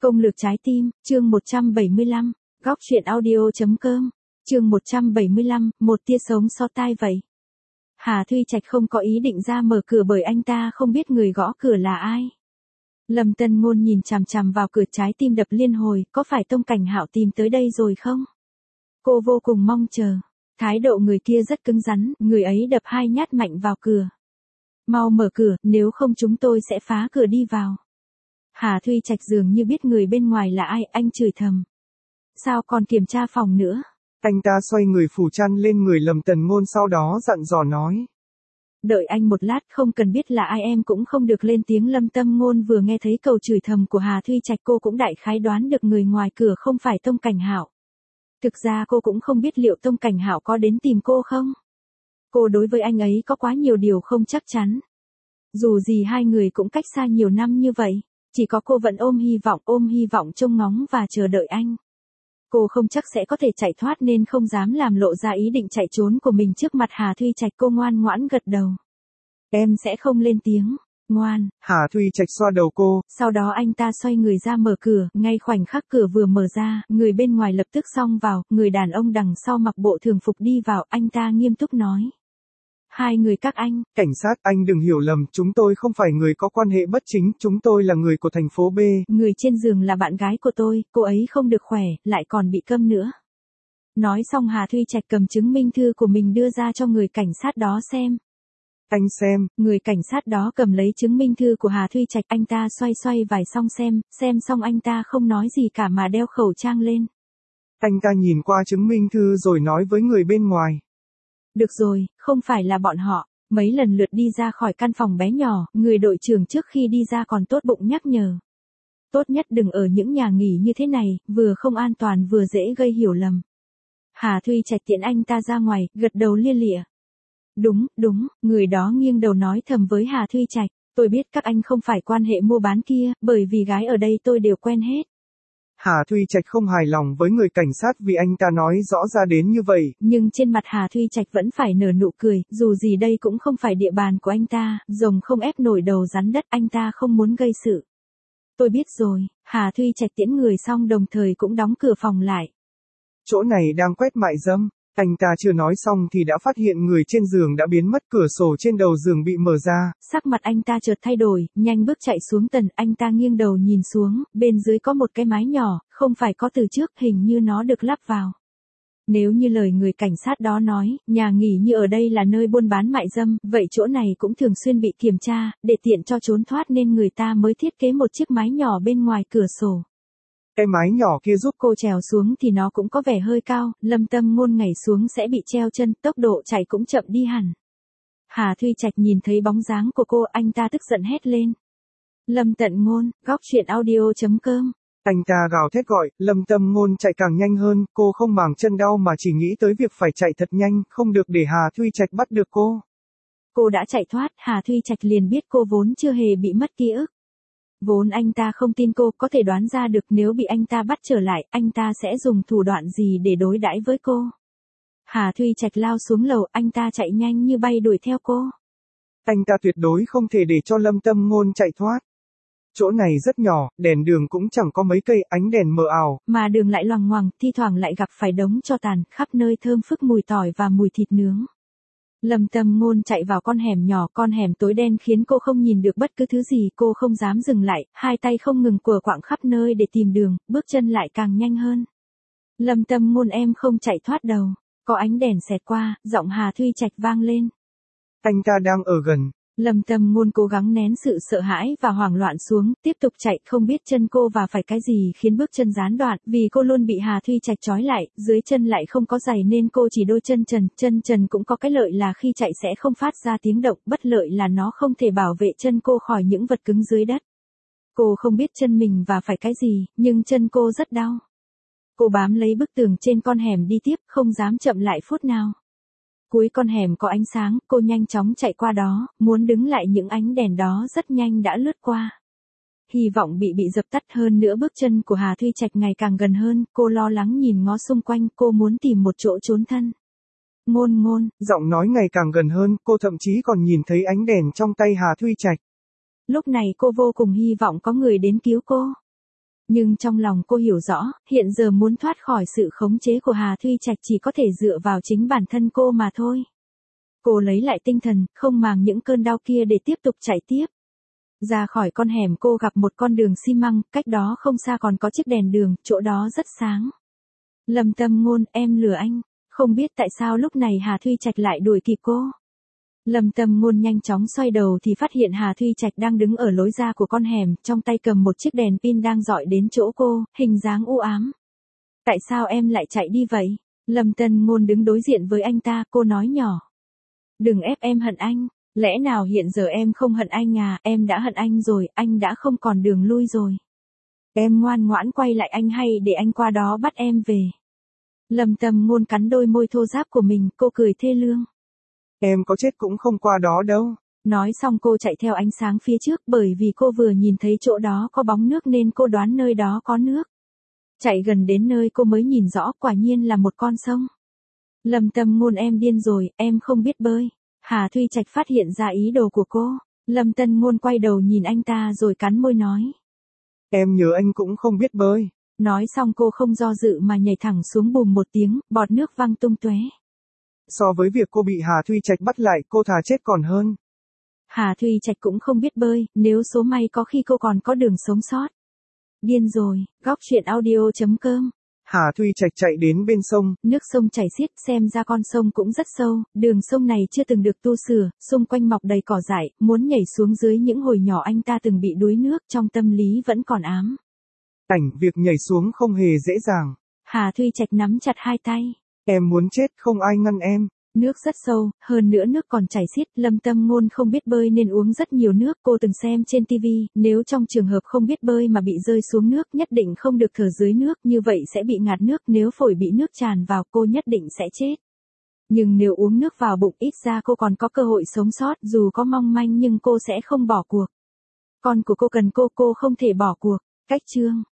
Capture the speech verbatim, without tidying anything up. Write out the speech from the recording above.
Công lược trái tim, chương một trăm bảy mươi lăm, góc truyện audio.com, chương một trăm bảy mươi lăm, một tia sống so tai vậy. Hà Thuy Trạch không có ý định ra mở cửa bởi anh ta không biết người gõ cửa là ai. Lâm Tân Ngôn nhìn chằm chằm vào cửa, trái tim đập liên hồi, có phải Tông Cảnh Hạo tìm tới đây rồi không? Cô vô cùng mong chờ. Thái độ người kia rất cứng rắn, người ấy đập hai nhát mạnh vào cửa. Mau mở cửa, nếu không chúng tôi sẽ phá cửa đi vào. Hà Thuy Trạch dường như biết người bên ngoài là ai, anh chửi thầm. Sao còn kiểm tra phòng nữa? Anh ta xoay người phủ chăn lên người Lâm Tần Ngôn, sau đó dặn dò nói. Đợi anh một lát, không cần biết là ai em cũng không được lên tiếng. Lâm Tâm Ngôn vừa nghe thấy câu chửi thầm của Hà Thuy Trạch, cô cũng đại khái đoán được người ngoài cửa không phải Tông Cảnh Hạo. Thực ra cô cũng không biết liệu Tông Cảnh Hạo có đến tìm cô không. Cô đối với anh ấy có quá nhiều điều không chắc chắn. Dù gì hai người cũng cách xa nhiều năm như vậy, chỉ có cô vẫn ôm hy vọng, ôm hy vọng trông ngóng và chờ đợi anh. Cô không chắc sẽ có thể chạy thoát nên không dám làm lộ ra ý định chạy trốn của mình trước mặt Hà Thuy Trạch. Cô ngoan ngoãn gật đầu. Em sẽ không lên tiếng, ngoan. Hà Thuy Trạch xoa đầu cô. Sau đó anh ta xoay người ra mở cửa, ngay khoảnh khắc cửa vừa mở ra, người bên ngoài lập tức xông vào, người đàn ông đằng sau mặc bộ thường phục đi vào, anh ta nghiêm túc nói. Hai người các anh. Cảnh sát, anh đừng hiểu lầm, chúng tôi không phải người có quan hệ bất chính, chúng tôi là người của thành phố B. Người trên giường là bạn gái của tôi, cô ấy không được khỏe, lại còn bị câm nữa. Nói xong Hà Thuy Trạch cầm chứng minh thư của mình đưa ra cho người cảnh sát đó xem. Anh xem. Người cảnh sát đó cầm lấy chứng minh thư của Hà Thuy Trạch, anh ta xoay xoay vài xong xem, xem xong anh ta không nói gì cả mà đeo khẩu trang lên. Anh ta nhìn qua chứng minh thư rồi nói với người bên ngoài. Được rồi, không phải là bọn họ. Mấy lần lượt đi ra khỏi căn phòng bé nhỏ, người đội trưởng trước khi đi ra còn tốt bụng nhắc nhở. Tốt nhất đừng ở những nhà nghỉ như thế này, vừa không an toàn vừa dễ gây hiểu lầm. Hà Thuy Trạch tiễn anh ta ra ngoài, gật đầu lia lịa. Đúng, đúng, người đó nghiêng đầu nói thầm với Hà Thuy Trạch. Tôi biết các anh không phải quan hệ mua bán kia, bởi vì gái ở đây tôi đều quen hết. Hà Thuy Trạch không hài lòng với người cảnh sát vì anh ta nói rõ ra đến như vậy. Nhưng trên mặt Hà Thuy Trạch vẫn phải nở nụ cười, dù gì đây cũng không phải địa bàn của anh ta, rồng không ép nổi đầu rắn đất, anh ta không muốn gây sự. Tôi biết rồi. Hà Thuy Trạch tiễn người xong đồng thời cũng đóng cửa phòng lại. Chỗ này đang quét mại dâm. Anh ta chưa nói xong thì đã phát hiện người trên giường đã biến mất, cửa sổ trên đầu giường bị mở ra. Sắc mặt anh ta chợt thay đổi, nhanh bước chạy xuống tầng, anh ta nghiêng đầu nhìn xuống, bên dưới có một cái mái nhỏ, không phải có từ trước, hình như nó được lắp vào. Nếu như lời người cảnh sát đó nói, nhà nghỉ như ở đây là nơi buôn bán mại dâm, vậy chỗ này cũng thường xuyên bị kiểm tra, để tiện cho trốn thoát nên người ta mới thiết kế một chiếc mái nhỏ bên ngoài cửa sổ. Cái mái nhỏ kia giúp cô trèo xuống thì nó cũng có vẻ hơi cao, Lâm Tâm Ngôn nhảy xuống sẽ bị treo chân, tốc độ chạy cũng chậm đi hẳn. Hà Thuy Trạch nhìn thấy bóng dáng của cô, anh ta tức giận hét lên. Lâm Tận Ngôn, góc truyện audio.com. Anh ta gào thét gọi, Lâm Tâm Ngôn chạy càng nhanh hơn, cô không màng chân đau mà chỉ nghĩ tới việc phải chạy thật nhanh, không được để Hà Thuy Trạch bắt được cô. Cô đã chạy thoát, Hà Thuy Trạch liền biết cô vốn chưa hề bị mất ký ức. Vốn anh ta không tin cô, có thể đoán ra được nếu bị anh ta bắt trở lại, anh ta sẽ dùng thủ đoạn gì để đối đãi với cô. Hà Thuy Trạch lao xuống lầu, anh ta chạy nhanh như bay đuổi theo cô. Anh ta tuyệt đối không thể để cho Lâm Tâm Ngôn chạy thoát. Chỗ này rất nhỏ, đèn đường cũng chẳng có mấy cây, ánh đèn mờ ảo. Mà đường lại loằng ngoằng, thi thoảng lại gặp phải đống tro tàn, khắp nơi thơm phức mùi tỏi và mùi thịt nướng. Lâm Tâm Ngôn chạy vào con hẻm nhỏ, con hẻm tối đen khiến cô không nhìn được bất cứ thứ gì, cô không dám dừng lại, hai tay không ngừng quờ quạng khắp nơi để tìm đường, bước chân lại càng nhanh hơn. Lâm Tâm Ngôn, em không chạy thoát đâu. Có ánh đèn xẹt qua, giọng Hà Thuy Trạch vang lên. Anh ta đang ở gần. Lâm Tâm Ngôn cố gắng nén sự sợ hãi và hoảng loạn xuống, tiếp tục chạy, không biết chân cô và phải cái gì khiến bước chân gián đoạn, vì cô luôn bị Hà Thuy Trạch trói lại, dưới chân lại không có giày nên cô chỉ đôi chân trần, chân trần cũng có cái lợi là khi chạy sẽ không phát ra tiếng động, bất lợi là nó không thể bảo vệ chân cô khỏi những vật cứng dưới đất. Cô không biết chân mình và phải cái gì, nhưng chân cô rất đau. Cô bám lấy bức tường trên con hẻm đi tiếp, không dám chậm lại phút nào. Cuối con hẻm có ánh sáng, cô nhanh chóng chạy qua đó, muốn đứng lại những ánh đèn đó rất nhanh đã lướt qua. Hy vọng bị bị dập tắt, hơn nữa bước chân của Hà Thuy Trạch ngày càng gần hơn, cô lo lắng nhìn ngó xung quanh, cô muốn tìm một chỗ trốn thân. Ngôn Ngôn, giọng nói ngày càng gần hơn, cô thậm chí còn nhìn thấy ánh đèn trong tay Hà Thuy Trạch. Lúc này cô vô cùng hy vọng có người đến cứu cô. Nhưng trong lòng cô hiểu rõ, hiện giờ muốn thoát khỏi sự khống chế của Hà Thuy Trạch chỉ có thể dựa vào chính bản thân cô mà thôi. Cô lấy lại tinh thần, không màng những cơn đau kia để tiếp tục chạy tiếp. Ra khỏi con hẻm cô gặp một con đường xi măng, cách đó không xa còn có chiếc đèn đường, chỗ đó rất sáng. Lâm Tâm Ngôn, em lừa anh. Không biết tại sao lúc này Hà Thuy Trạch lại đuổi kịp cô. Lâm Tâm Ngôn nhanh chóng xoay đầu thì phát hiện Hà Thuy Trạch đang đứng ở lối ra của con hẻm, trong tay cầm một chiếc đèn pin đang dọi đến chỗ cô, hình dáng u ám. Tại sao em lại chạy đi vậy? Lâm Tâm Ngôn đứng đối diện với anh ta, cô nói nhỏ. Đừng ép em hận anh, lẽ nào hiện giờ em không hận anh à, em đã hận anh rồi, anh đã không còn đường lui rồi. Em ngoan ngoãn quay lại anh hay để anh qua đó bắt em về. Lâm Tâm Ngôn cắn đôi môi thô ráp của mình, cô cười thê lương. Em có chết cũng không qua đó đâu. Nói xong cô chạy theo ánh sáng phía trước bởi vì cô vừa nhìn thấy chỗ đó có bóng nước nên cô đoán nơi đó có nước. Chạy gần đến nơi cô mới nhìn rõ quả nhiên là một con sông. Lâm Tâm Ngôn em điên rồi, em không biết bơi. Hà Thuy Trạch phát hiện ra ý đồ của cô. Lâm Tâm Ngôn quay đầu nhìn anh ta rồi cắn môi nói. Em nhớ anh cũng không biết bơi. Nói xong cô không do dự mà nhảy thẳng xuống bùm một tiếng, bọt nước văng tung tóe. So với việc cô bị Hà Thuy Trạch bắt lại, cô thà chết còn hơn. Hà Thuy Trạch cũng không biết bơi, nếu số may có khi cô còn có đường sống sót. Điên rồi, góc truyện audio chấm com. Hà Thuy Trạch chạy đến bên sông. Nước sông chảy xiết, xem ra con sông cũng rất sâu, đường sông này chưa từng được tu sửa, xung quanh mọc đầy cỏ dại, muốn nhảy xuống dưới những hồi nhỏ anh ta từng bị đuối nước, trong tâm lý vẫn còn ám. Ảnh việc nhảy xuống không hề dễ dàng. Hà Thuy Trạch nắm chặt hai tay. Em muốn chết, không ai ngăn em. Nước rất sâu, hơn nữa nước còn chảy xiết, Lâm Tâm Ngôn không biết bơi nên uống rất nhiều nước, cô từng xem trên ti vi, nếu trong trường hợp không biết bơi mà bị rơi xuống nước nhất định không được thở dưới nước, như vậy sẽ bị ngạt nước, nếu phổi bị nước tràn vào cô nhất định sẽ chết. Nhưng nếu uống nước vào bụng ít ra cô còn có cơ hội sống sót, dù có mong manh nhưng cô sẽ không bỏ cuộc. Con của cô cần cô, cô không thể bỏ cuộc. Cách chương